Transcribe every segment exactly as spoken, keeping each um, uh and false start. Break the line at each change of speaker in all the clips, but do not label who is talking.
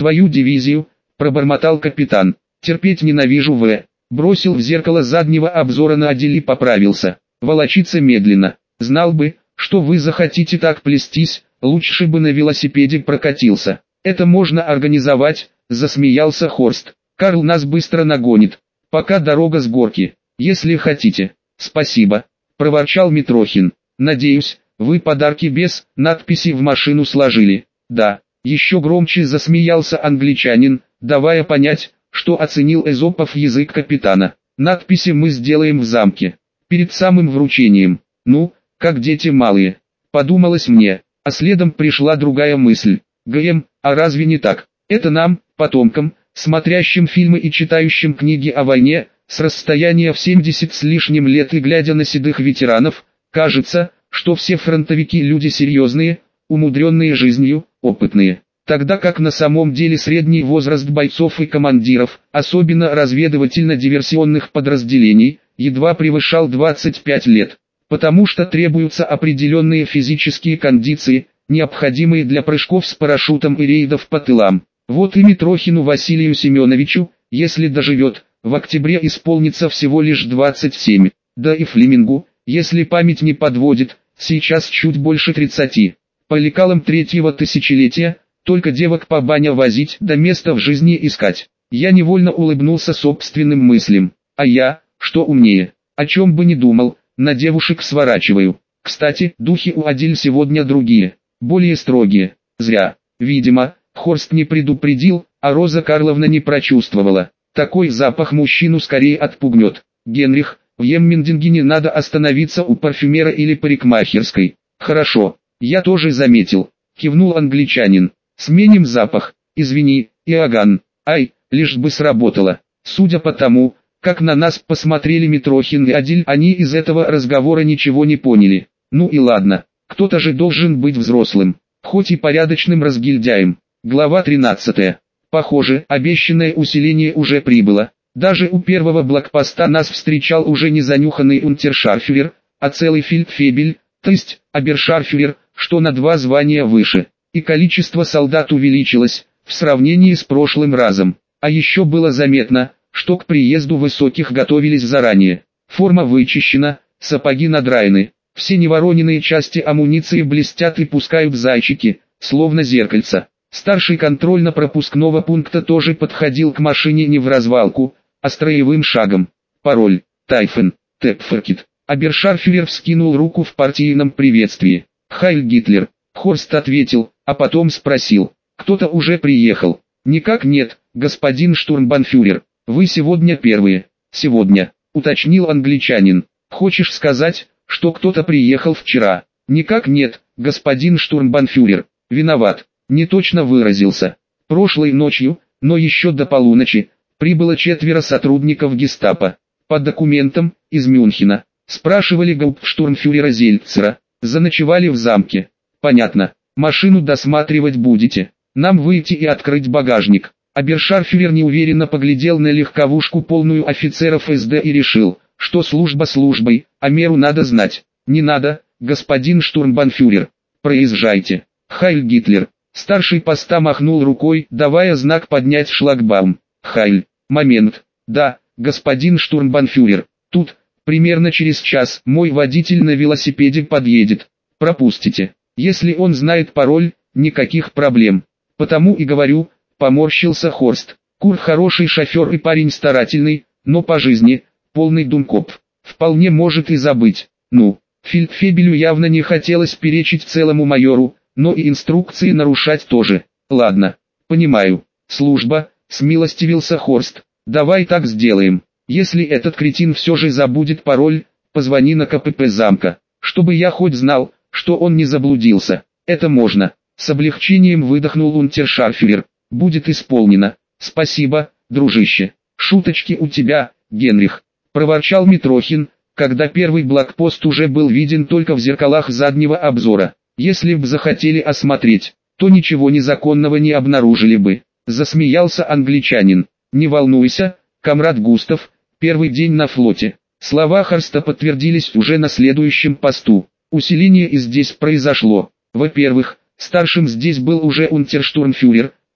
Твою дивизию, пробормотал капитан. Терпеть ненавижу В. Бросил в зеркало заднего обзора на Адель и поправился. Волочиться медленно. Знал бы, что вы захотите так плестись, лучше бы на велосипеде прокатился. Это можно организовать, засмеялся Хорст. Карл нас быстро нагонит. Пока дорога с горки. Если хотите. Спасибо, проворчал Митрохин. Надеюсь, вы подарки без надписи в машину сложили. Да. Еще громче засмеялся англичанин, давая понять, что оценил Эзопов язык капитана. Надписи мы сделаем в замке. Перед самым вручением. Ну, как дети малые. Подумалось мне, а следом пришла другая мысль. ГМ, а разве не так? Это нам, потомкам, смотрящим фильмы и читающим книги о войне, с расстояния в семьдесят с лишним лет и глядя на седых ветеранов, кажется, что все фронтовики люди серьезные, умудренные жизнью, опытные. Тогда как на самом деле средний возраст бойцов и командиров, особенно разведывательно-диверсионных подразделений, едва превышал двадцать пять лет. Потому что требуются определенные физические кондиции, необходимые для прыжков с парашютом и рейдов по тылам. Вот и Митрохину Василию Семеновичу, если доживет, в октябре исполнится всего лишь двадцать семь. Да и Флемингу, если память не подводит, сейчас чуть больше тридцати. По лекалам третьего тысячелетия, только девок по баня возить, да место в жизни искать. Я невольно улыбнулся собственным мыслям. А я, что умнее, о чем бы ни думал, на девушек сворачиваю. Кстати, духи у Адель сегодня другие, более строгие. Зря. Видимо, Хорст не предупредил, а Роза Карловна не прочувствовала. Такой запах мужчину скорее отпугнет. Генрих, в Еммендингене надо остановиться у парфюмера или парикмахерской. Хорошо, я тоже заметил. Кивнул англичанин. Сменим запах. Извини, Иоганн. Ай, лишь бы сработало. Судя по тому, как на нас посмотрели Митрохин и Адель, они из этого разговора ничего не поняли. Ну и ладно, кто-то же должен быть взрослым, хоть и порядочным разгильдяем. Глава тринадцатая. Похоже, обещанное усиление уже прибыло. Даже у первого блокпоста нас встречал уже не занюханный унтершарфюрер, а целый фельдфебель, то есть обершарфюрер, что на два звания выше. И количество солдат увеличилось, в сравнении с прошлым разом. А еще было заметно, что к приезду высоких готовились заранее. Форма вычищена, сапоги надраены, все невороненные части амуниции блестят и пускают зайчики, словно зеркальца. Старший контрольно-пропускного пункта тоже подходил к машине не в развалку, а строевым шагом. Пароль, Тайфен, Тепферкит. Обершарфюрер вскинул руку в партийном приветствии. Хайль Гитлер. Хорст ответил, а потом спросил, кто-то уже приехал. Никак нет, господин штурмбанфюрер. Вы сегодня первые. Сегодня, уточнил англичанин. Хочешь сказать, что кто-то приехал вчера? Никак нет, господин штурмбанфюрер. Виноват, не точно выразился. Прошлой ночью, но еще до полуночи, прибыло четверо сотрудников гестапо. По документам, из Мюнхена. Спрашивали гауптштурмфюрера Зельцера. Заночевали в замке. Понятно. Машину досматривать будете. Нам выйти и открыть багажник. Обершарфюрер неуверенно поглядел на легковушку, полную офицеров эс дэ, и решил, что служба службой, а меру надо знать. Не надо, господин штурмбанфюрер. Проезжайте. Хайль Гитлер. Старший поста махнул рукой, давая знак поднять шлагбаум. Хайль. Момент. Да, господин штурмбанфюрер. Тут, примерно через час, мой водитель на велосипеде подъедет. Пропустите. Если он знает пароль, никаких проблем. Потому и говорю, поморщился Хорст. Кур хороший шофер и парень старательный, но по жизни, полный думкоп. Вполне может и забыть. Ну, фельдфебелю явно не хотелось перечить целому майору, но и инструкции нарушать тоже. Ладно, понимаю. Служба, смилостивился Хорст. Давай так сделаем. Если этот кретин все же забудет пароль, позвони на ка пэ пэ замка, чтобы я хоть знал, что он не заблудился. Это можно. С облегчением выдохнул унтершарфюрер. Будет исполнено. Спасибо, дружище. Шуточки у тебя, Генрих. Проворчал Митрохин, когда первый блокпост уже был виден только в зеркалах заднего обзора. Если б захотели осмотреть, то ничего незаконного не обнаружили бы. Засмеялся англичанин. Не волнуйся, комрад Густав, первый день на флоте. Слова Хорста подтвердились уже на следующем посту. Усиление и здесь произошло. Во-первых, старшим здесь был уже унтерштурмфюрер,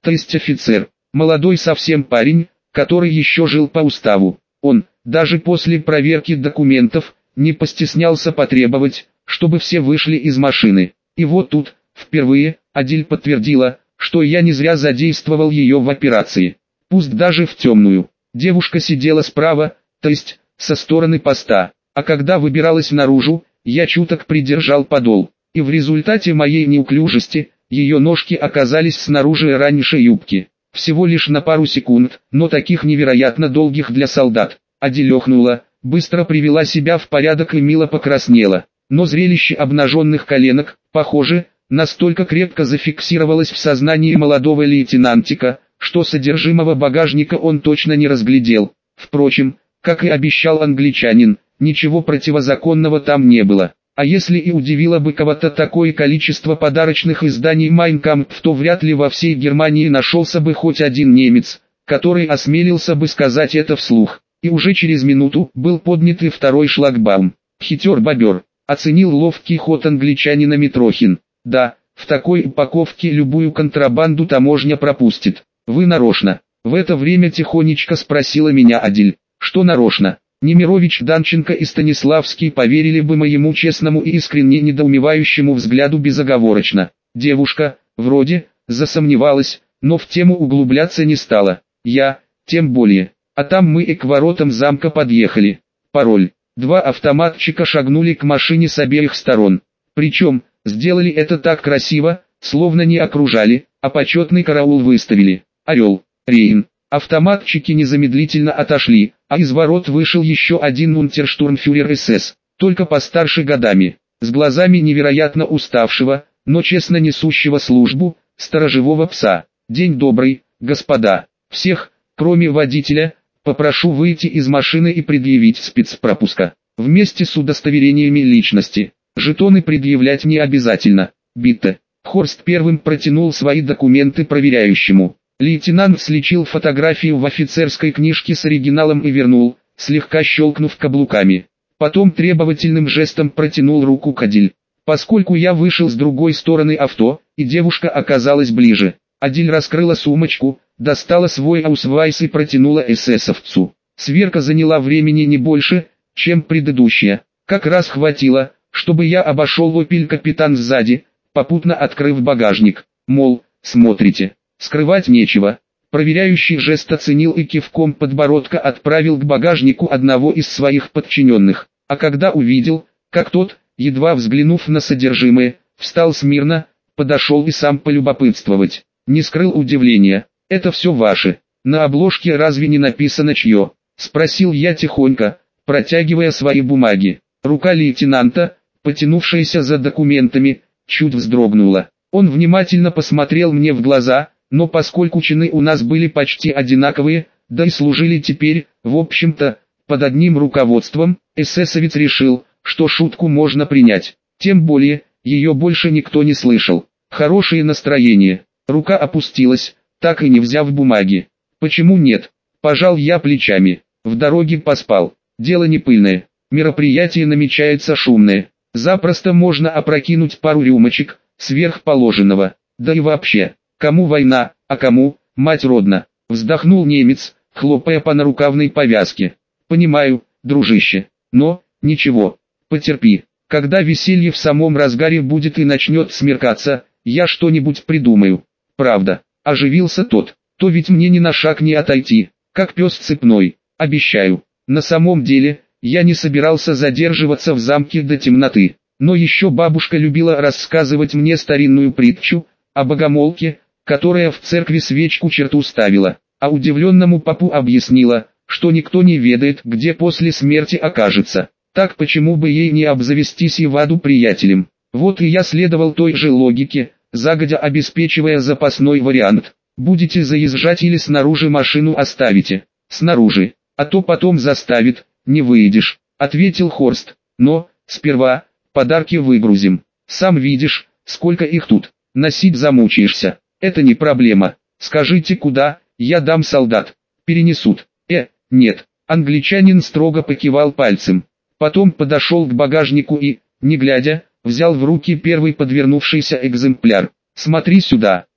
то есть офицер, молодой совсем парень, который еще жил по уставу. Он, даже после проверки документов, не постеснялся потребовать, чтобы все вышли из машины. И вот тут, впервые, Адель подтвердила, что я не зря задействовал ее в операции. Пусть даже в темную. Девушка сидела справа, то есть, со стороны поста, а когда выбиралась наружу, я чуток придержал подол, и в результате моей неуклюжести, ее ножки оказались снаружи раньше юбки. Всего лишь на пару секунд, но таких невероятно долгих для солдат. Адель охнула, быстро привела себя в порядок и мило покраснела. Но зрелище обнаженных коленок, похоже, настолько крепко зафиксировалось в сознании молодого лейтенантика, что содержимого багажника он точно не разглядел. Впрочем, как и обещал англичанин, ничего противозаконного там не было. А если и удивило бы кого-то такое количество подарочных изданий «Майн Кампф», то вряд ли во всей Германии нашелся бы хоть один немец, который осмелился бы сказать это вслух. И уже через минуту был поднят и второй шлагбаум. Хитер-бобер, оценил ловкий ход англичанина Митрохин. Да, в такой упаковке любую контрабанду таможня пропустит. Вы нарочно? В это время тихонечко спросила меня Адель. Что нарочно? Немирович, Данченко и Станиславский поверили бы моему честному и искренне недоумевающему взгляду безоговорочно. Девушка, вроде, засомневалась, но в тему углубляться не стала. Я, тем более. А там мы и к воротам замка подъехали. Пароль. Два автоматчика шагнули к машине с обеих сторон. Причем, сделали это так красиво, словно не окружали, а почетный караул выставили. Орел, Рейн. Автоматчики незамедлительно отошли, а из ворот вышел еще один унтерштурмфюрер СС, только постарше годами, с глазами невероятно уставшего, но честно несущего службу, сторожевого пса. «День добрый, господа. Всех, кроме водителя, попрошу выйти из машины и предъявить спецпропуска. Вместе с удостоверениями личности. Жетоны предъявлять не обязательно. Битте». Хорст первым протянул свои документы проверяющему. Лейтенант сличил фотографию в офицерской книжке с оригиналом и вернул, слегка щелкнув каблуками. Потом требовательным жестом протянул руку к Адель. Поскольку я вышел с другой стороны авто, и девушка оказалась ближе, Адель раскрыла сумочку, достала свой аусвайс и протянула эсэсовцу. Сверка заняла времени не больше, чем предыдущая. Как раз хватило, чтобы я обошел опель-капитан сзади, попутно открыв багажник. Мол, смотрите. Скрывать нечего. Проверяющий жест оценил и кивком подбородка отправил к багажнику одного из своих подчиненных. А когда увидел, как тот, едва взглянув на содержимое, встал смирно, подошел и сам полюбопытствовать. Не скрыл удивления. «Это все ваше. На обложке разве не написано чье?» — спросил я тихонько, протягивая свои бумаги. Рука лейтенанта, потянувшаяся за документами, чуть вздрогнула. Он внимательно посмотрел мне в глаза, но поскольку чины у нас были почти одинаковые, да и служили теперь, в общем-то, под одним руководством, эсэсовец решил, что шутку можно принять. Тем более, ее больше никто не слышал. Хорошее настроение. Рука опустилась, так и не взяв бумаги. Почему нет? Пожал я плечами. В дороге поспал. Дело не пыльное. Мероприятие намечается шумное. Запросто можно опрокинуть пару рюмочек, сверх положенного. Да и вообще, кому война, а кому, мать родна, вздохнул немец, хлопая по нарукавной повязке. Понимаю, дружище, но, ничего, потерпи. Когда веселье в самом разгаре будет и начнет смеркаться, я что-нибудь придумаю. Правда, оживился тот, то ведь мне ни на шаг не отойти, как пес цепной, обещаю. На самом деле, я не собирался задерживаться в замке до темноты. Но еще бабушка любила рассказывать мне старинную притчу о богомолке, которая в церкви свечку черту ставила, а удивленному попу объяснила, что никто не ведает, где после смерти окажется. Так почему бы ей не обзавестись и в аду приятелем? Вот и я следовал той же логике, загодя обеспечивая запасной вариант. Будете заезжать или снаружи машину оставите? Снаружи, а то потом заставит, не выедешь, ответил Хорст. Но, сперва, подарки выгрузим. Сам видишь, сколько их тут. Носить замучаешься. Это не проблема. Скажите куда, я дам солдат. Перенесут. Э, нет. Англичанин строго покивал пальцем. Потом подошел к багажнику и, не глядя, взял в руки первый подвернувшийся экземпляр. Смотри сюда.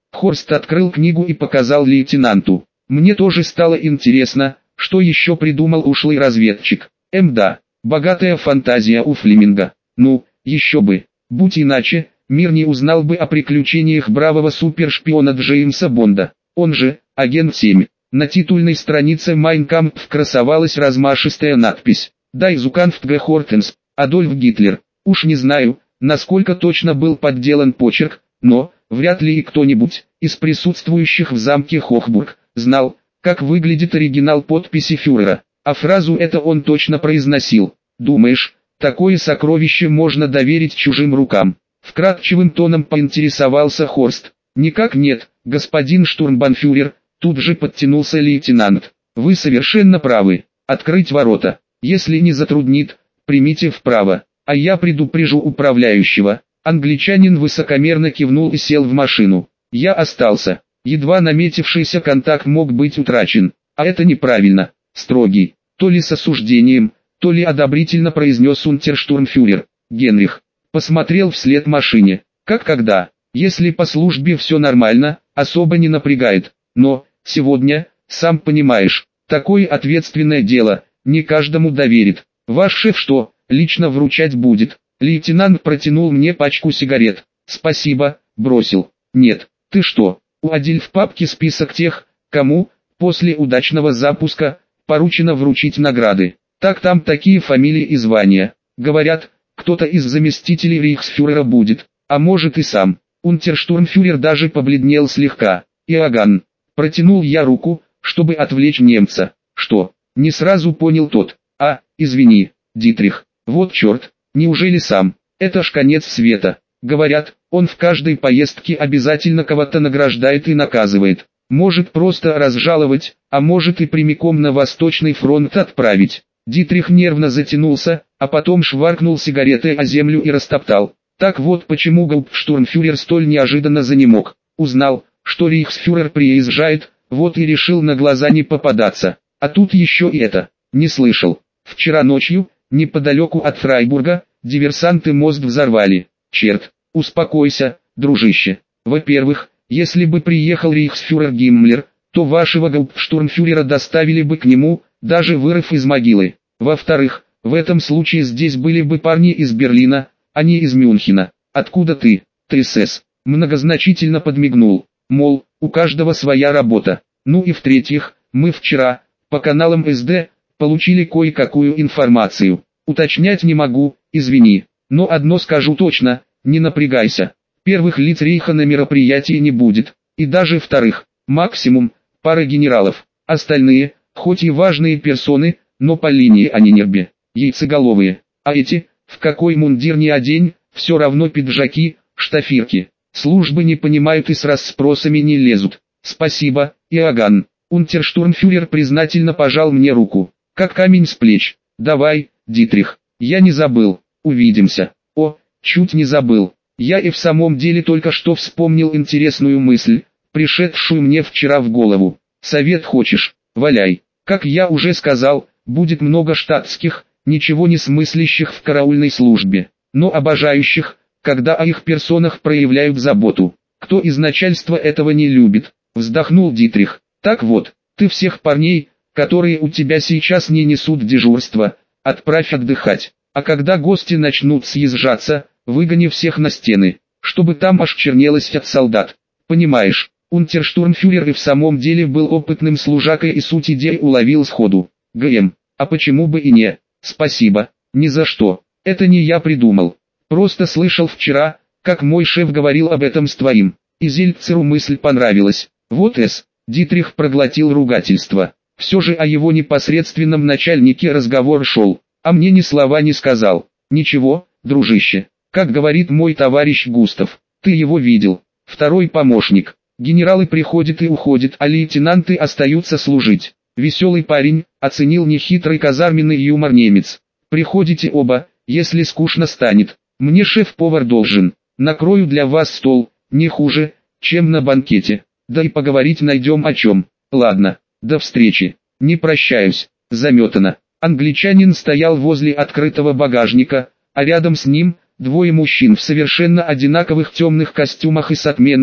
Хорст открыл книгу и показал лейтенанту. Мне тоже стало интересно, что еще придумал ушлый разведчик. Эм да, богатая фантазия у Флеминга. Ну, еще бы. Будь иначе, мир не узнал бы о приключениях бравого супершпиона Джеймса Бонда. Он же, агент семь. На титульной странице Mein Kampf красовалась размашистая надпись «Die Zukunft gehört, Адольф Гитлер». Уж не знаю, насколько точно был подделан почерк, но, вряд ли и кто-нибудь, из присутствующих в замке Хохбург, знал, как выглядит оригинал подписи фюрера, а фразу это он точно произносил. «Думаешь, такое сокровище можно доверить чужим рукам?» Вкратчивым тоном поинтересовался Хорст. «Никак нет, господин штурмбанфюрер», тут же подтянулся лейтенант. «Вы совершенно правы. Открыть ворота. Если не затруднит, примите вправо, а я предупрежу управляющего». Англичанин высокомерно кивнул и сел в машину. Я остался. Едва наметившийся контакт мог быть утрачен, а это неправильно. Строгий, то ли с осуждением, то ли одобрительно произнес унтерштурмфюрер. Генрих посмотрел вслед машине. Как когда, если по службе все нормально, особо не напрягает. Но, сегодня, сам понимаешь, такое ответственное дело, не каждому доверит. Ваш шеф что, лично вручать будет? Лейтенант протянул мне пачку сигарет. Спасибо, бросил. Нет, ты что, уадил в папке список тех, кому, после удачного запуска, поручено вручить награды. Так там такие фамилии и звания. Говорят, кто-то из заместителей рейхсфюрера будет, а может и сам. Унтерштурмфюрер даже побледнел слегка. Иоганн. Протянул я руку, чтобы отвлечь немца. Что? Не сразу понял тот. А, извини, Дитрих. Вот черт, неужели сам? Это ж конец света. Говорят, он в каждой поездке обязательно кого-то награждает и наказывает. Может просто разжаловать, а может и прямиком на Восточный фронт отправить. Дитрих нервно затянулся, а потом шваркнул сигаретой о землю и растоптал. Так вот почему гауптштурмфюрер столь неожиданно занемог. Узнал, что рейхсфюрер приезжает, вот и решил на глаза не попадаться. А тут еще и это. Не слышал. Вчера ночью, неподалеку от Фрайбурга, диверсанты мост взорвали. Черт, успокойся, дружище. Во-первых, если бы приехал рейхсфюрер Гиммлер, то вашего гауптштурмфюрера доставили бы к нему, даже вырыв из могилы. Во-вторых, в этом случае здесь были бы парни из Берлина, а не из Мюнхена. Откуда ты, ТСС? Многозначительно подмигнул. Мол, у каждого своя работа. Ну и в-третьих, мы вчера, по каналам эс дэ, получили кое-какую информацию. Уточнять не могу, извини. Но одно скажу точно, не напрягайся. Первых лиц рейха на мероприятии не будет. И даже вторых, максимум, пара генералов. Остальные, хоть и важные персоны, но по линии они нерби, яйцеголовые. А эти, в какой мундир ни одень, все равно пиджаки, штафирки. Службы не понимают и с расспросами не лезут. Спасибо, Иоганн. Унтерштурмфюрер признательно пожал мне руку. Как камень с плеч. Давай, Дитрих. Я не забыл. Увидимся. О, чуть не забыл. Я и в самом деле только что вспомнил интересную мысль, пришедшую мне вчера в голову. Совет хочешь? Валяй. Как я уже сказал, будет много штатских, ничего не смыслящих в караульной службе, но обожающих, когда о их персонах проявляют заботу. Кто из начальства этого не любит? Вздохнул Дитрих. Так вот, ты всех парней, которые у тебя сейчас не несут дежурства, отправь отдыхать. А когда гости начнут съезжаться, выгони всех на стены, чтобы там аж чернелось от солдат. Понимаешь, унтерштурмфюрер и в самом деле был опытным служакой и суть идей уловил сходу. ГМ, а почему бы и не? Спасибо, ни за что. Это не я придумал. Просто слышал вчера, как мой шеф говорил об этом с твоим. И Зельцеру мысль понравилась. Вот С. Дитрих проглотил ругательство. Все же о его непосредственном начальнике разговор шел, а мне ни слова не сказал. Ничего, дружище, как говорит мой товарищ Густав, ты его видел. Второй помощник. Генералы приходят и уходят, а лейтенанты остаются служить. Веселый парень, оценил нехитрый казарменный юмор немец. Приходите оба, если скучно станет. Мне шеф-повар должен. Накрою для вас стол, не хуже, чем на банкете. Да и поговорить найдем о чем. Ладно, до встречи. Не прощаюсь. Заметано. Англичанин стоял возле открытого багажника, а рядом с ним двое мужчин в совершенно одинаковых темных костюмах и с отменной,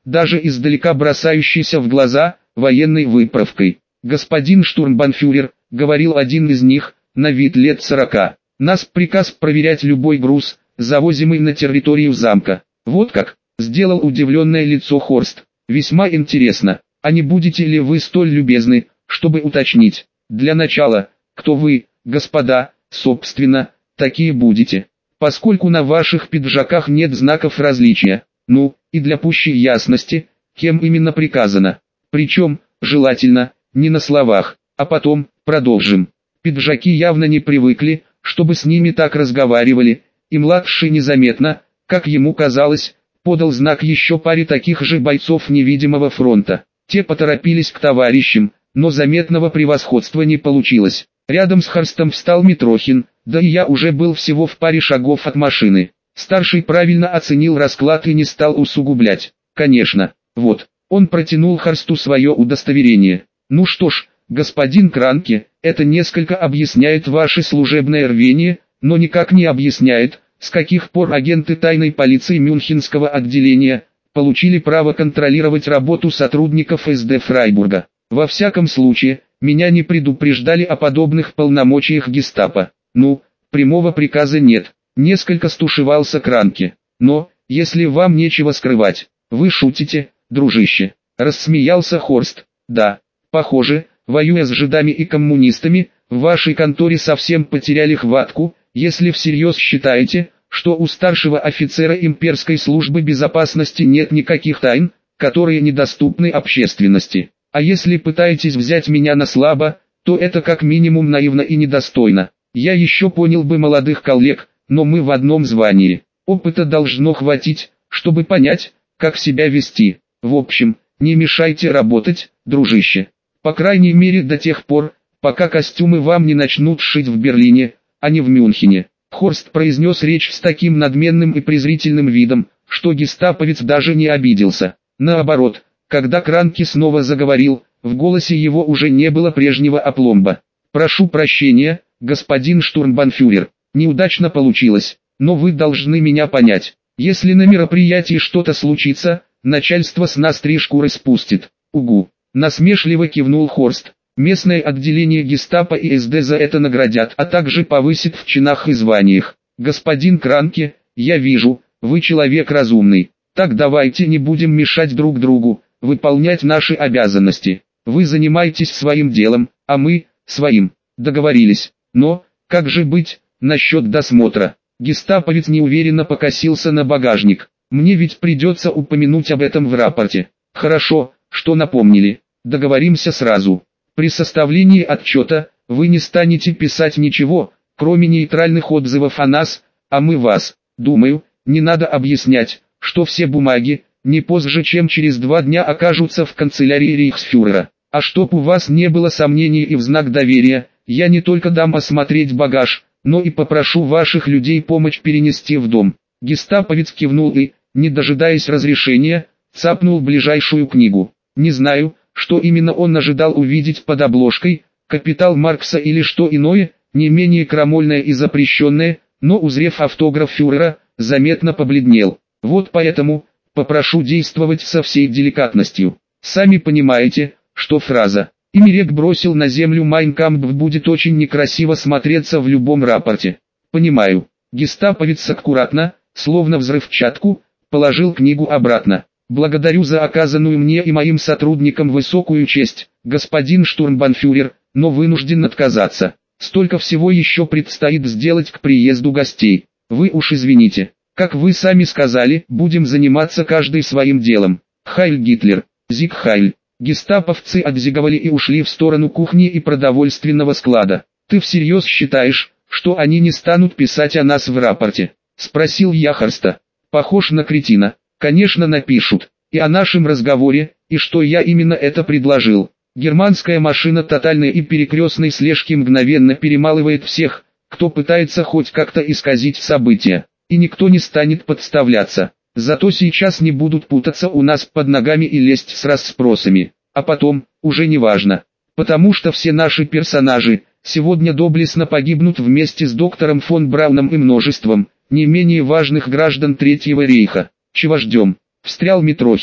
даже издалека бросающийся в глаза, военной выправкой. «Господин штурмбанфюрер», — говорил один из них, на вид лет сорока, — «нас приказ проверять любой груз, завозимый на территорию замка». «Вот как?» — сделал удивленное лицо Хорст. «Весьма интересно. А не будете ли вы столь любезны, чтобы уточнить? Для начала, кто вы, господа, собственно, такие будете? Поскольку на ваших пиджаках нет знаков различия. Ну, и для пущей ясности, кем именно приказано. Причем, желательно, не на словах, а потом, продолжим». Пиджаки явно не привыкли, чтобы с ними так разговаривали, и младший незаметно, как ему казалось, подал знак еще паре таких же бойцов невидимого фронта. Те поторопились к товарищам, но заметного превосходства не получилось. Рядом с Хорстом встал Митрохин, да и я уже был всего в паре шагов от машины. Старший правильно оценил расклад и не стал усугублять. Конечно, вот, он протянул Хорсту свое удостоверение. «Ну что ж, господин Кранке, это несколько объясняет ваше служебное рвение, но никак не объясняет, с каких пор агенты тайной полиции Мюнхенского отделения получили право контролировать работу сотрудников эс дэ Фрайбурга. Во всяком случае, меня не предупреждали о подобных полномочиях гестапо. Ну, прямого приказа нет». Несколько стушевался Кранке. «Но, если вам нечего скрывать, вы шутите, дружище?» Рассмеялся Хорст. «Да, похоже, воюя с жидами и коммунистами, в вашей конторе совсем потеряли хватку, если всерьез считаете, что у старшего офицера имперской службы безопасности нет никаких тайн, которые недоступны общественности. А если пытаетесь взять меня на слабо, то это как минимум наивно и недостойно. Я еще понял бы молодых коллег, но мы в одном звании. Опыта должно хватить, чтобы понять, как себя вести. В общем, не мешайте работать, дружище. По крайней мере до тех пор, пока костюмы вам не начнут шить в Берлине, а не в Мюнхене». Хорст произнес речь с таким надменным и презрительным видом, что гестаповец даже не обиделся. Наоборот, когда Кранке снова заговорил, в голосе его уже не было прежнего опломба. «Прошу прощения, господин штурмбанфюрер, неудачно получилось, но вы должны меня понять. Если на мероприятии что-то случится, начальство с нас три шкуры спустит». «Угу», насмешливо кивнул Хорст. «Местное отделение гестапо и эс дэ за это наградят, а также повысит в чинах и званиях. Господин Кранке, я вижу, вы человек разумный. Так давайте не будем мешать друг другу, выполнять наши обязанности. Вы занимаетесь своим делом, а мы – своим. Договорились. Но, как же быть, насчет досмотра?» Гестаповец неуверенно покосился на багажник. «Мне ведь придется упомянуть об этом в рапорте». «Хорошо, что напомнили. Договоримся сразу. При составлении отчета, вы не станете писать ничего, кроме нейтральных отзывов о нас, а мы вас. Думаю, не надо объяснять, что все бумаги, не позже чем через два дня окажутся в канцелярии рейхсфюрера. А чтоб у вас не было сомнений и в знак доверия, я не только дам осмотреть багаж, но и попрошу ваших людей помочь перенести в дом». Гестаповец кивнул и, не дожидаясь разрешения, цапнул ближайшую книгу. Не знаю, что именно он ожидал увидеть под обложкой, «Капитал Маркса» или что иное, не менее крамольное и запрещенное, но узрев автограф фюрера, заметно побледнел. «Вот поэтому, попрошу действовать со всей деликатностью. Сами понимаете, что фраза «Имерек бросил на землю Майн Кампф» будет очень некрасиво смотреться в любом рапорте». «Понимаю». Гестаповец аккуратно, словно взрывчатку, положил книгу обратно. «Благодарю за оказанную мне и моим сотрудникам высокую честь, господин штурмбанфюрер, но вынужден отказаться. Столько всего еще предстоит сделать к приезду гостей. Вы уж извините. Как вы сами сказали, будем заниматься каждый своим делом. Хайль Гитлер, Зиг Хайль». Гестаповцы отзиговали и ушли в сторону кухни и продовольственного склада. «Ты всерьез считаешь, что они не станут писать о нас в рапорте?» — спросил я Хорста. «Похож на кретина. Конечно напишут. И о нашем разговоре, и что я именно это предложил. Германская машина тотальной и перекрестной слежки мгновенно перемалывает всех, кто пытается хоть как-то исказить события. И никто не станет подставляться. Зато сейчас не будут путаться у нас под ногами и лезть с расспросами. А потом, уже не важно. Потому что все наши персонажи сегодня доблестно погибнут вместе с доктором фон Брауном и множеством не менее важных граждан Третьего рейха. Чего ждем?» — встрял Митрохин.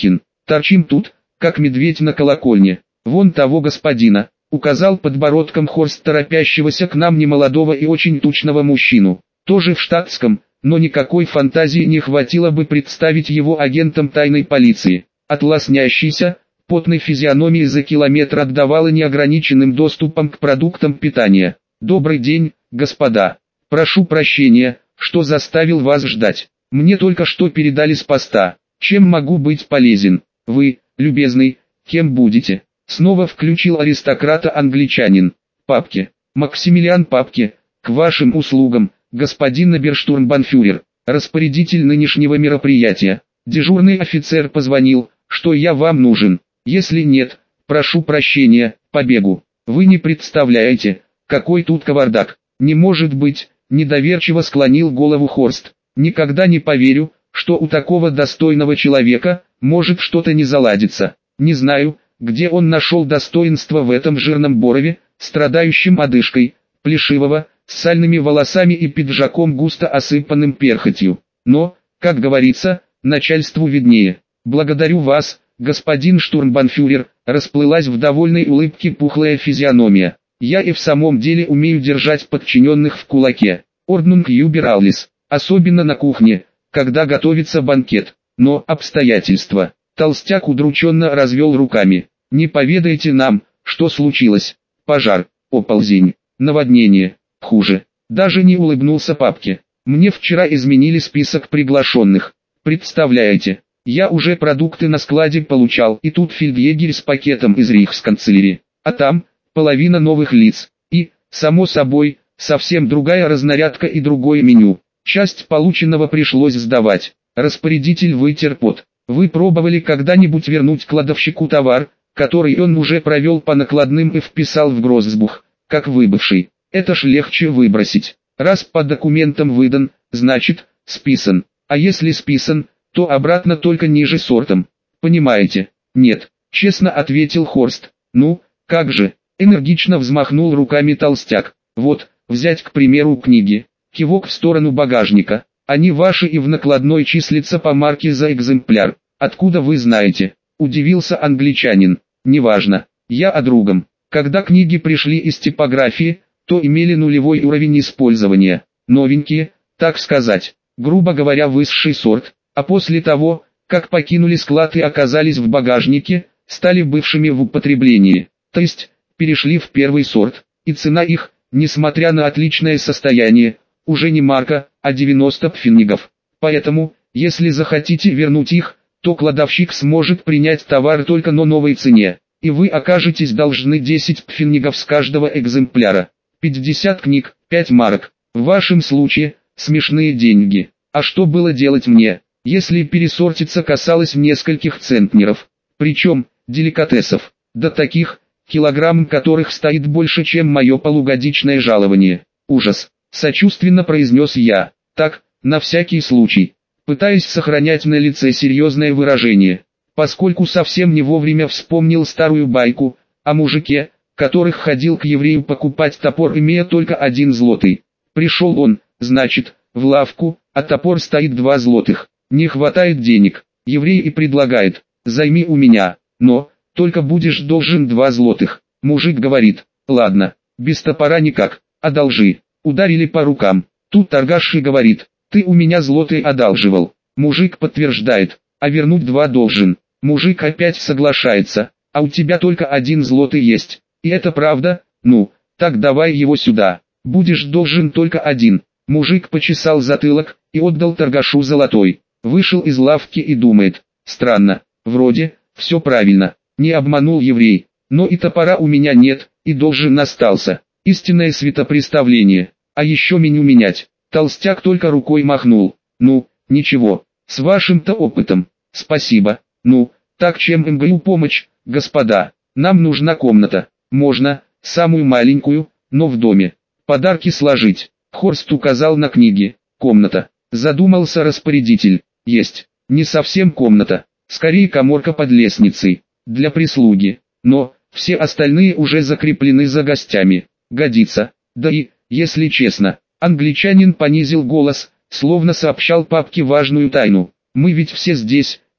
Торчим тут, как медведь на колокольне. Вон того господина, указал подбородком Хорст торопящегося к нам немолодого и очень тучного мужчину. Тоже в штатском, но никакой фантазии не хватило бы представить его агентом тайной полиции. От лоснящейся, потной физиономии за километр отдавало неограниченным доступом к продуктам питания. «Добрый день, господа. Прошу прощения, что заставил вас ждать. Мне только что передали с поста. Чем могу быть полезен? Вы, любезный, кем будете?» Снова включил аристократа англичанин. «Папки. Максимилиан Папки, к вашим услугам, господин оберштурмбанфюрер, распорядитель нынешнего мероприятия. Дежурный офицер позвонил, что я вам нужен. Если нет, прошу прощения, побегу. Вы не представляете, какой тут кавардак». «Не может быть», недоверчиво склонил голову Хорст. «Никогда не поверю, что у такого достойного человека может что-то не заладиться. Не знаю, где он нашел достоинство в этом жирном борове, страдающем одышкой, плешивого, с сальными волосами и пиджаком густо осыпанным перхотью. Но, как говорится, начальству виднее. Благодарю вас, господин штурмбанфюрер», расплылась в довольной улыбке пухлая физиономия. «Я и в самом деле умею держать подчиненных в кулаке. Орднунг юбералис, особенно на кухне, когда готовится банкет. Но обстоятельства». Толстяк удрученно развел руками. «Не поведаете нам, что случилось? Пожар, оползень, наводнение, хуже». Даже не улыбнулся Папке. «Мне вчера изменили список приглашенных. Представляете, я уже продукты на складе получал, и тут фельдъегерь с пакетом из рейхсканцелярии. А там половина новых лиц, и, само собой, совсем другая разнарядка и другое меню. Часть полученного пришлось сдавать». Распорядитель вытер пот. «Вы пробовали когда-нибудь вернуть кладовщику товар, который он уже провел по накладным и вписал в гроссбух, как выбывший? Это ж легче выбросить. Раз по документам выдан, значит, списан. А если списан, то обратно только ниже сортом. Понимаете?» «Нет», честно ответил Хорст. «Ну, как же?» Энергично взмахнул руками толстяк. «Вот, взять к примеру книги». Кивок в сторону багажника. «Они ваши и в накладной числятся по марке за экземпляр. Откуда вы знаете?» Удивился англичанин. «Неважно, я о другом. Когда книги пришли из типографии, то имели нулевой уровень использования. Новенькие, так сказать, грубо говоря, высший сорт. А после того, как покинули склад и оказались в багажнике, стали бывшими в употреблении. То есть, перешли в первый сорт. И цена их, несмотря на отличное состояние, уже не марка, а девяносто пфенигов. Поэтому, если захотите вернуть их, то кладовщик сможет принять товар только на новой цене, и вы окажетесь должны десять пфенигов с каждого экземпляра. пятьдесят книг, пять марок. В вашем случае, смешные деньги. А что было делать мне, если пересортица касалась нескольких центнеров? Причем, деликатесов, до таких, килограмм которых стоит больше, чем мое полугодичное жалование. Ужас! Сочувственно произнес я. Так, на всякий случай, пытаясь сохранять на лице серьезное выражение, поскольку совсем не вовремя вспомнил старую байку о мужике, который ходил к еврею покупать топор, имея только один злотый. Пришел он, значит, в лавку, а топор стоит два злотых. Не хватает денег. Еврей и предлагает: «Займи у меня, но только будешь должен два злотых». Мужик говорит: «Ладно, без топора никак, одолжи». Ударили по рукам. Тут торгаш и говорит: «Ты у меня злотый одалживал». Мужик подтверждает: «А вернуть два должен». Мужик опять соглашается: «А у тебя только один злотый есть. И это правда? Ну, так давай его сюда. Будешь должен только один». Мужик почесал затылок и отдал торгашу золотой. Вышел из лавки и думает: странно, вроде, все правильно, не обманул еврей, но и топора у меня нет, и должен остался. Истинное светопреставление. А еще меню менять. Толстяк только рукой махнул. «Ну, ничего, с вашим-то опытом. Спасибо. Ну, так чем эм гэ у помочь, господа? Нам нужна комната. Можно, самую маленькую, но в доме. Подарки сложить». Хорст указал на книги. «Комната». Задумался распорядитель. «Есть. Не совсем комната. Скорее каморка под лестницей. Для прислуги. Но, все остальные уже закреплены за гостями. Годится. Да и, если честно», англичанин понизил голос, словно сообщал Папке важную тайну. «Мы ведь все здесь,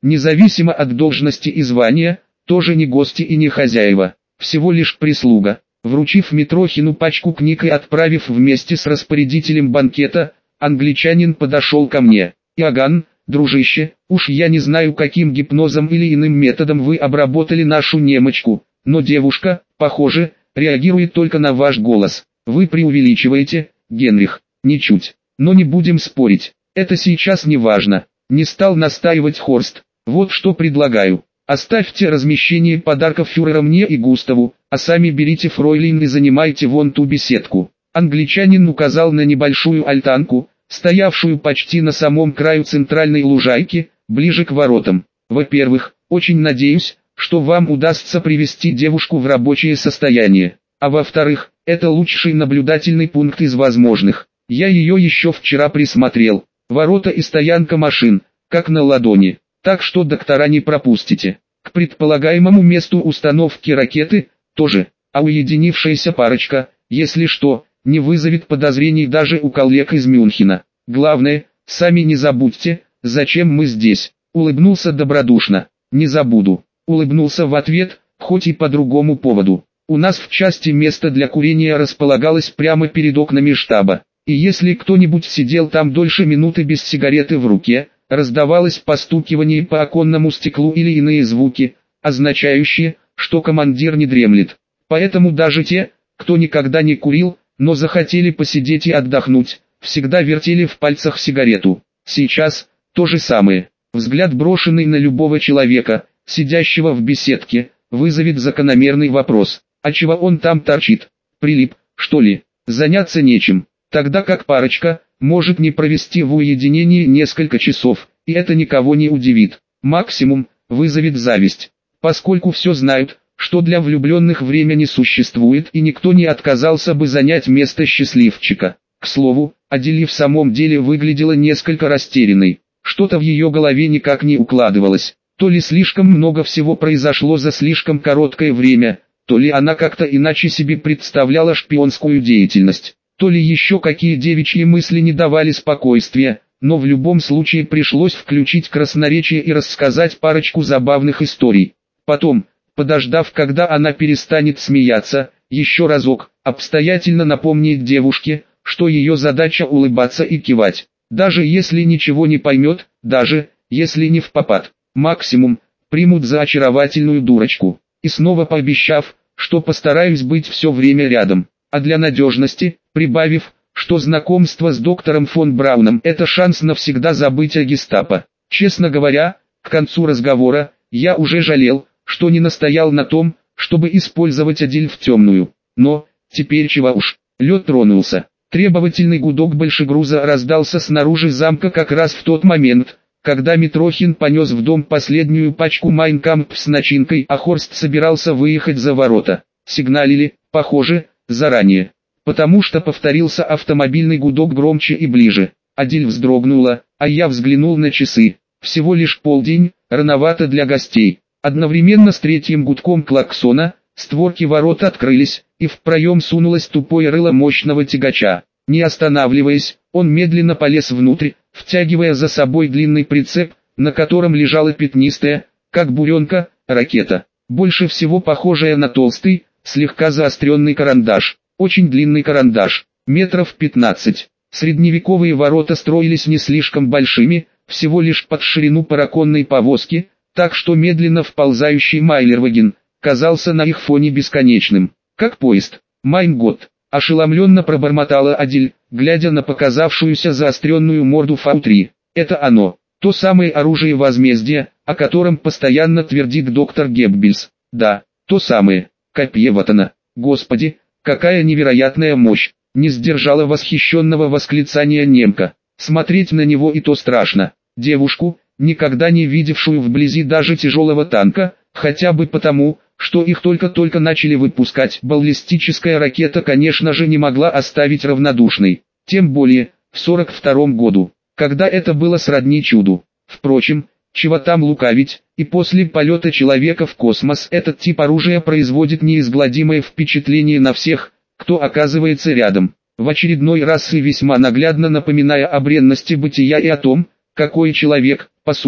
независимо от должности и звания, тоже не гости и не хозяева, всего лишь прислуга. Вручив Митрохину пачку книг и отправив вместе с распорядителем банкета, англичанин подошел ко мне. «Иоганн, дружище, уж я не знаю, каким гипнозом или иным методом вы обработали нашу немочку, но девушка, похоже, реагирует только на ваш голос. Вы преувеличиваете, Генрих, ничуть. Но не будем спорить, это сейчас не важно». Не стал настаивать Хорст. «Вот что предлагаю. Оставьте размещение подарков фюрера мне и Густаву, а сами берите фройлин и занимайте вон ту беседку». Англичанин указал на небольшую альтанку, стоявшую почти на самом краю центральной лужайки, ближе к воротам. «Во-первых, очень надеюсь, что вам удастся привести девушку в рабочее состояние. А во-вторых, это лучший наблюдательный пункт из возможных. Я ее еще вчера присмотрел. Ворота и стоянка машин, как на ладони, так что доктора не пропустите. К предполагаемому месту установки ракеты, тоже, а уединившаяся парочка, если что, не вызовет подозрений даже у коллег из Мюнхена. Главное, сами не забудьте, зачем мы здесь». Улыбнулся добродушно. «Не забуду». Улыбнулся в ответ, хоть и по другому поводу. У нас в части место для курения располагалось прямо перед окнами штаба. И если кто-нибудь сидел там дольше минуты без сигареты в руке, раздавалось постукивание по оконному стеклу или иные звуки, означающие, что командир не дремлет. Поэтому даже те, кто никогда не курил, но захотели посидеть и отдохнуть, всегда вертели в пальцах сигарету. Сейчас то же самое. Взгляд, брошенный на любого человека, сидящего в беседке, вызовет закономерный вопрос: а чего он там торчит? Прилип, что ли? Заняться нечем. Тогда как парочка может не провести в уединении несколько часов, и это никого не удивит. Максимум вызовет зависть, поскольку все знают, что для влюбленных время не существует, и никто не отказался бы занять место счастливчика. К слову, Адели в самом деле выглядела несколько растерянной. Что-то в ее голове никак не укладывалось. То ли слишком много всего произошло за слишком короткое время, то ли она как-то иначе себе представляла шпионскую деятельность. То ли еще какие девичьи мысли не давали спокойствия, но в любом случае пришлось включить красноречие и рассказать парочку забавных историй. Потом, подождав, когда она перестанет смеяться, еще разок, обстоятельно напомнить девушке, что ее задача улыбаться и кивать. Даже если ничего не поймет, даже, если не впопад, максимум, примут за очаровательную дурочку. И снова пообещав, что постараюсь быть все время рядом. А для надежности, прибавив, что знакомство с доктором фон Брауном – это шанс навсегда забыть о гестапо. Честно говоря, к концу разговора, я уже жалел, что не настоял на том, чтобы использовать Адель в темную. Но, теперь чего уж, лед тронулся. Требовательный гудок большегруза раздался снаружи замка как раз в тот момент, когда Митрохин понес в дом последнюю пачку Майнкамп с начинкой, а Хорст собирался выехать за ворота. Сигналили, похоже, заранее, потому что повторился автомобильный гудок громче и ближе. Адель вздрогнула, а я взглянул на часы. Всего лишь полдень, рановато для гостей. Одновременно с третьим гудком клаксона, створки ворот открылись, и в проем сунулось тупое рыло мощного тягача. Не останавливаясь, он медленно полез внутрь, втягивая за собой длинный прицеп, на котором лежала пятнистая, как буренка, ракета. Больше всего похожая на толстый, слегка заостренный карандаш. Очень длинный карандаш, метров пятнадцать. Средневековые ворота строились не слишком большими, всего лишь под ширину параконной повозки, так что медленно вползающий Майлерваген казался на их фоне бесконечным, как поезд. «Майн год», — ошеломленно пробормотала Адель, глядя на показавшуюся заостренную морду Фау три. «Это оно, то самое оружие возмездия, о котором постоянно твердит доктор Геббельс. Да, то самое. Копье Ватана. Господи, какая невероятная мощь!» Не сдержала восхищенного восклицания немка. Смотреть на него и то страшно. Девушку, никогда не видевшую вблизи даже тяжелого танка, хотя бы потому, что их только-только начали выпускать, баллистическая ракета, конечно же, не могла оставить равнодушной. Тем более, в сорок втором году, когда это было сродни чуду. Впрочем, чего там лукавить, и после полета человека в космос этот тип оружия производит неизгладимое впечатление на всех, кто оказывается рядом, в очередной раз и весьма наглядно напоминая о бренности бытия и о том, какой человек, по сути,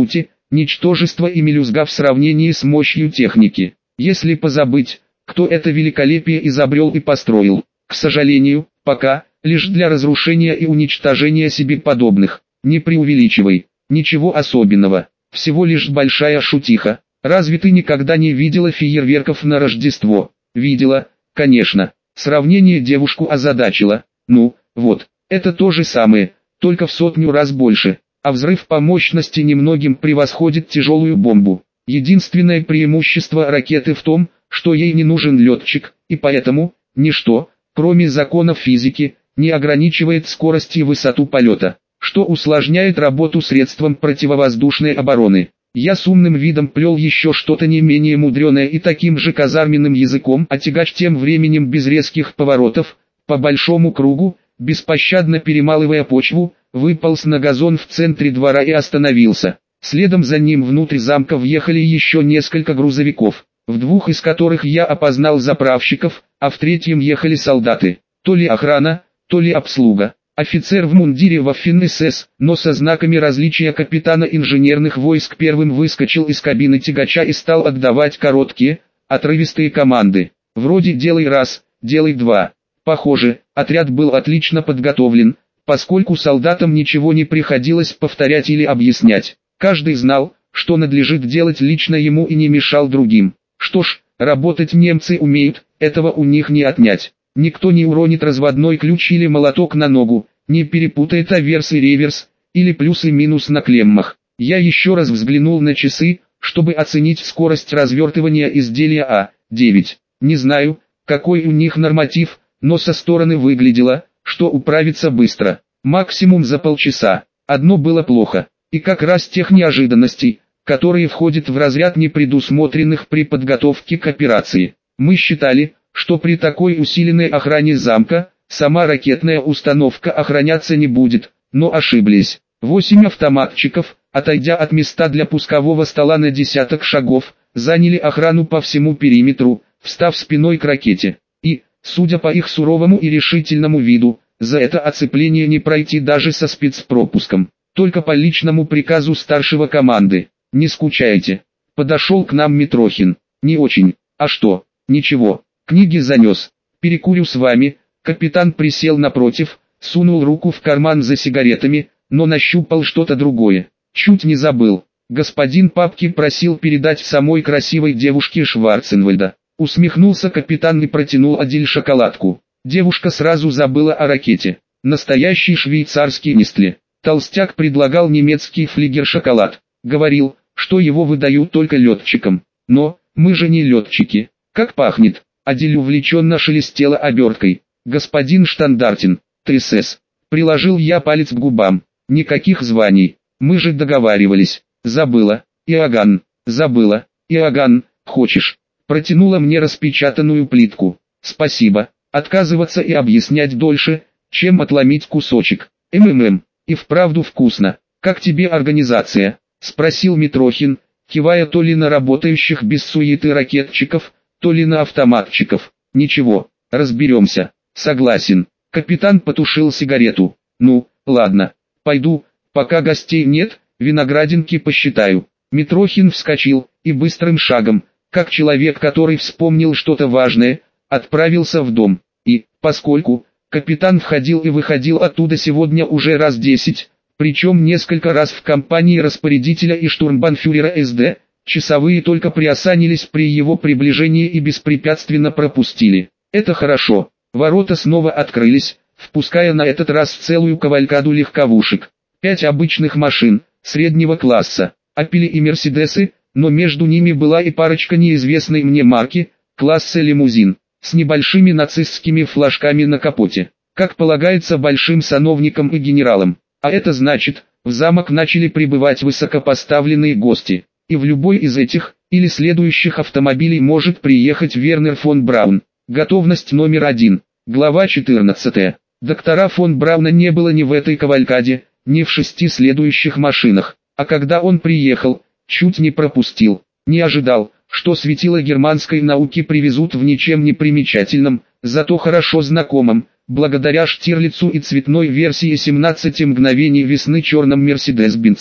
ничтожество и мелюзга в сравнении с мощью техники. Если позабыть, кто это великолепие изобрел и построил, к сожалению, пока, лишь для разрушения и уничтожения себе подобных. Не преувеличивай, ничего особенного, всего лишь большая шутиха. Разве ты никогда не видела фейерверков на Рождество? Видела, конечно. Сравнение девушку озадачило. Ну, вот, это то же самое, только в сотню раз больше. А взрыв по мощности немногим превосходит тяжелую бомбу. Единственное преимущество ракеты в том, что ей не нужен летчик, и поэтому, ничто, кроме законов физики, не ограничивает скорость и высоту полета, что усложняет работу средством противовоздушной обороны. Я с умным видом плел еще что-то не менее мудреное и таким же казарменным языком, а тягач тем временем без резких поворотов, по большому кругу, беспощадно перемалывая почву, выполз на газон в центре двора и остановился. Следом за ним внутрь замка въехали еще несколько грузовиков, в двух из которых я опознал заправщиков, а в третьем ехали солдаты, то ли охрана, то ли обслуга. Офицер в мундире Waffen-эс эс, но со знаками различия капитана инженерных войск первым выскочил из кабины тягача и стал отдавать короткие, отрывистые команды. Вроде «делай раз», «делай два». Похоже, отряд был отлично подготовлен, поскольку солдатам ничего не приходилось повторять или объяснять. Каждый знал, что надлежит делать лично ему и не мешал другим. Что ж, работать немцы умеют, этого у них не отнять. Никто не уронит разводной ключ или молоток на ногу, не перепутает аверс и реверс, или плюс и минус на клеммах. Я еще раз взглянул на часы, чтобы оценить скорость развертывания изделия А девять. Не знаю, какой у них норматив, но со стороны выглядело, что управиться быстро. Максимум за полчаса. Одно было плохо, и как раз тех неожиданностей, которые входят в разряд непредусмотренных при подготовке к операции. Мы считали, что при такой усиленной охране замка, сама ракетная установка охраняться не будет, но ошиблись. Восемь автоматчиков, отойдя от места для пускового стола на десяток шагов, заняли охрану по всему периметру, встав спиной к ракете. И, судя по их суровому и решительному виду, за это оцепление не пройти даже со спецпропуском, только по личному приказу старшего команды. Не скучайте. Подошел к нам Митрохин. Не очень. А что? Ничего. Книги занес. Перекурю с вами. Капитан присел напротив, сунул руку в карман за сигаретами, но нащупал что-то другое. Чуть не забыл. Господин Папки просил передать самой красивой девушке Шварценвальда. Усмехнулся капитан и протянул Адель шоколадку. Девушка сразу забыла о ракете. Настоящий швейцарский Нестле. Толстяк предлагал немецкий флигер-шоколад. Говорил, что его выдают только летчикам. Но, мы же не летчики. Как пахнет. Адель увлеченно шелестела оберткой. «Господин Штандартин, ТСС». Приложил я палец к губам. «Никаких званий. Мы же договаривались». «Забыла. Иоганн». «Забыла. Иоганн, хочешь?» Протянула мне распечатанную плитку. «Спасибо. Отказываться и объяснять дольше, чем отломить кусочек. МММ. И вправду вкусно. Как тебе организация?» Спросил Митрохин, кивая то ли на работающих без суеты ракетчиков, то ли на автоматчиков. «Ничего, разберемся». «Согласен». Капитан потушил сигарету. «Ну, ладно, пойду, пока гостей нет, виноградинки посчитаю». Митрохин вскочил, и быстрым шагом, как человек, который вспомнил что-то важное, отправился в дом. И, поскольку, капитан входил и выходил оттуда сегодня уже раз десять, причем несколько раз в компании распорядителя и штурмбанфюрера СД, часовые только приосанились при его приближении и беспрепятственно пропустили. Это хорошо. Ворота снова открылись, впуская на этот раз целую кавалькаду легковушек. Пять обычных машин, среднего класса, Опели и Мерседесы, но между ними была и парочка неизвестной мне марки, класса лимузин, с небольшими нацистскими флажками на капоте, как полагается большим сановникам и генералам. А это значит, в замок начали прибывать высокопоставленные гости, и в любой из этих, или следующих автомобилей может приехать Вернер фон Браун. Готовность номер один. Глава четырнадцатая. Доктора фон Брауна не было ни в этой кавалькаде, ни в шести следующих машинах, а когда он приехал, чуть не пропустил, не ожидал, что светило германской науки привезут в ничем не примечательном, зато хорошо знакомом, благодаря Штирлицу и цветной версии семнадцати мгновений весны черном Мерседес-Бенце.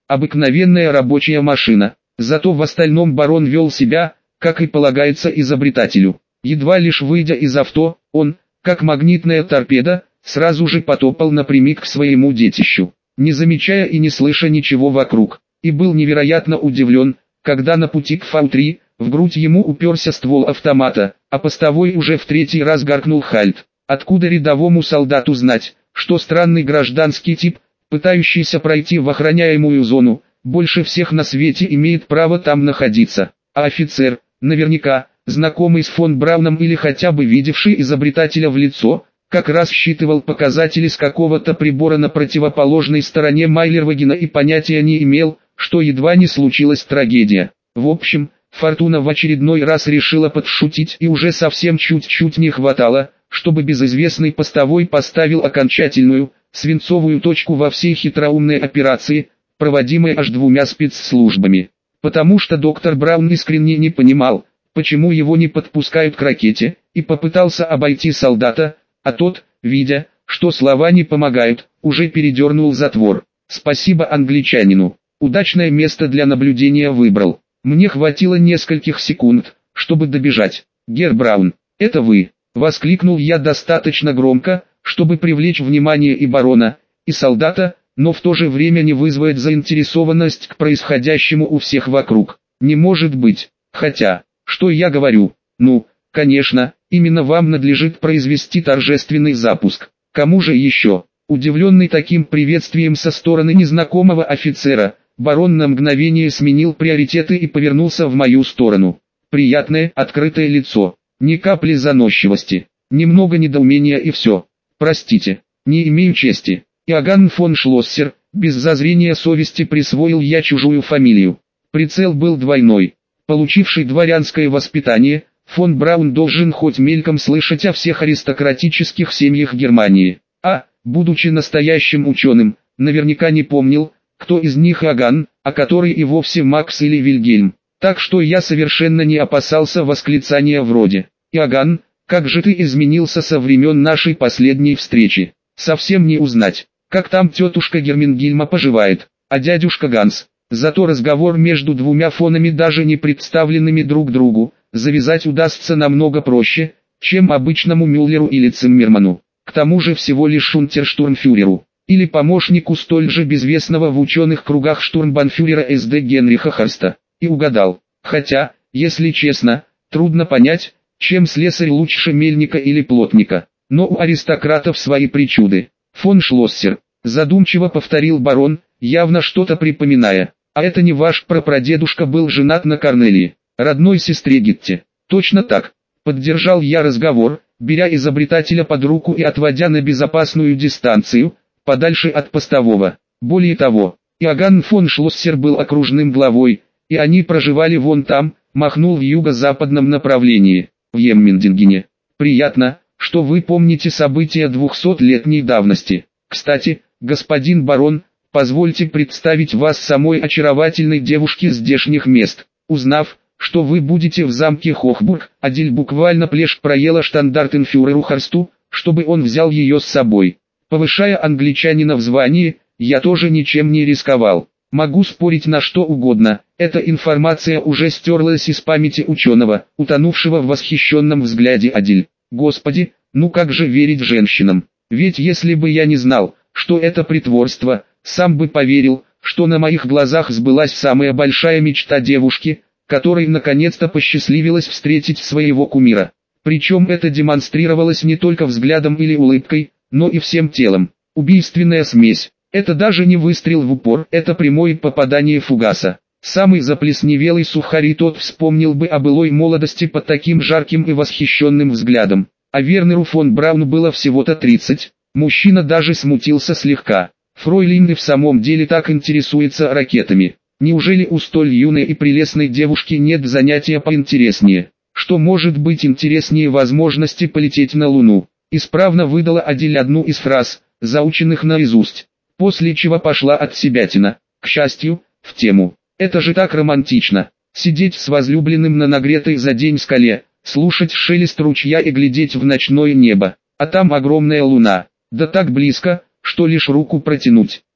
обыкновенная рабочая машина. Зато в остальном барон вел себя, как и полагается изобретателю. Едва лишь выйдя из авто, он, как магнитная торпеда, сразу же потопал напрямик к своему детищу, не замечая и не слыша ничего вокруг, и был невероятно удивлен, когда на пути к Фау три, в грудь ему уперся ствол автомата, а постовой уже в третий раз гаркнул «Хальт». Откуда рядовому солдату знать, что странный гражданский тип, пытающийся пройти в охраняемую зону, больше всех на свете имеет право там находиться, а офицер, наверняка, знакомый с фон Брауном или хотя бы видевший изобретателя в лицо, как раз считывал показатели с какого-то прибора на противоположной стороне Майлервагена и понятия не имел, что едва не случилась трагедия. В общем, Фортуна в очередной раз решила подшутить, и уже совсем чуть-чуть не хватало, чтобы безызвестный постовой поставил окончательную, свинцовую точку во всей хитроумной операции, проводимой аж двумя спецслужбами. Потому что доктор Браун искренне не понимал, почему его не подпускают к ракете, и попытался обойти солдата, а тот, видя, что слова не помогают, уже передернул затвор. Спасибо англичанину, удачное место для наблюдения выбрал. Мне хватило нескольких секунд, чтобы добежать. «Гер Браун, это вы!» — воскликнул я достаточно громко, чтобы привлечь внимание и барона, и солдата, но в то же время не вызвать заинтересованность к происходящему у всех вокруг. Не может быть. Хотя, что я говорю? Ну, конечно, именно вам надлежит произвести торжественный запуск. Кому же еще? Удивленный таким приветствием со стороны незнакомого офицера, барон на мгновение сменил приоритеты и повернулся в мою сторону. Приятное, открытое лицо, ни капли заносчивости, немного недоумения и все. Простите, не имею чести. Иоганн фон Шлоссер, без зазрения совести присвоил я чужую фамилию. Прицел был двойной. Получивший дворянское воспитание, фон Браун должен хоть мельком слышать о всех аристократических семьях Германии. А, будучи настоящим ученым, наверняка не помнил, кто из них Иоганн, а который и вовсе Макс или Вильгельм. Так что я совершенно не опасался восклицания вроде «Иоганн, как же ты изменился со времен нашей последней встречи? Совсем не узнать, как там тетушка Гермингельма поживает, а дядюшка Ганс». Зато разговор между двумя фонами, даже не представленными друг другу, завязать удастся намного проще, чем обычному Мюллеру или Циммерману. К тому же всего лишь унтерштурмфюреру, или помощнику столь же безвестного в ученых кругах штурмбанфюрера эс дэ Генриха Хорста. И угадал. Хотя, если честно, трудно понять, чем слесарь лучше мельника или плотника. Но у аристократов свои причуды. Фон Шлоссер, задумчиво повторил барон, явно что-то припоминая. А это не ваш прапрадедушка был женат на Корнелии, родной сестре Гетте? Точно так. Поддержал я разговор, беря изобретателя под руку и отводя на безопасную дистанцию, подальше от постового. Более того, Иоганн фон Шлоссер был окружным главой, и они проживали вон там, махнул в юго-западном направлении, в Еммендингене. Приятно, что вы помните события двухсотлетней давности. Кстати, господин барон, позвольте представить вас самой очаровательной девушке здешних мест. Узнав, что вы будете в замке Хохбург, Адель буквально плешь проела штандартенфюреру Хорсту, чтобы он взял ее с собой. Повышая англичанина в звании, я тоже ничем не рисковал. Могу спорить на что угодно, эта информация уже стерлась из памяти ученого, утонувшего в восхищенном взгляде Адель. Господи, ну как же верить женщинам? Ведь если бы я не знал, что это притворство, сам бы поверил, что на моих глазах сбылась самая большая мечта девушки, которой наконец-то посчастливилось встретить своего кумира. Причем это демонстрировалось не только взглядом или улыбкой, но и всем телом. Убийственная смесь. Это даже не выстрел в упор, это прямое попадание фугаса. Самый заплесневелый сухарь тот вспомнил бы о былой молодости под таким жарким и восхищенным взглядом. А Вернеру фон Брауну было всего-то тридцать. Мужчина даже смутился слегка. Фройлин и в самом деле так интересуется ракетами. Неужели у столь юной и прелестной девушки нет занятия поинтереснее? Что может быть интереснее возможности полететь на Луну? Исправно выдала Адель одну из фраз, заученных наизусть. После чего пошла отсебятина. К счастью, в тему. Это же так романтично. Сидеть с возлюбленным на нагретой за день скале, слушать шелест ручья и глядеть в ночное небо. А там огромная луна. Да так близко, что лишь руку протянуть.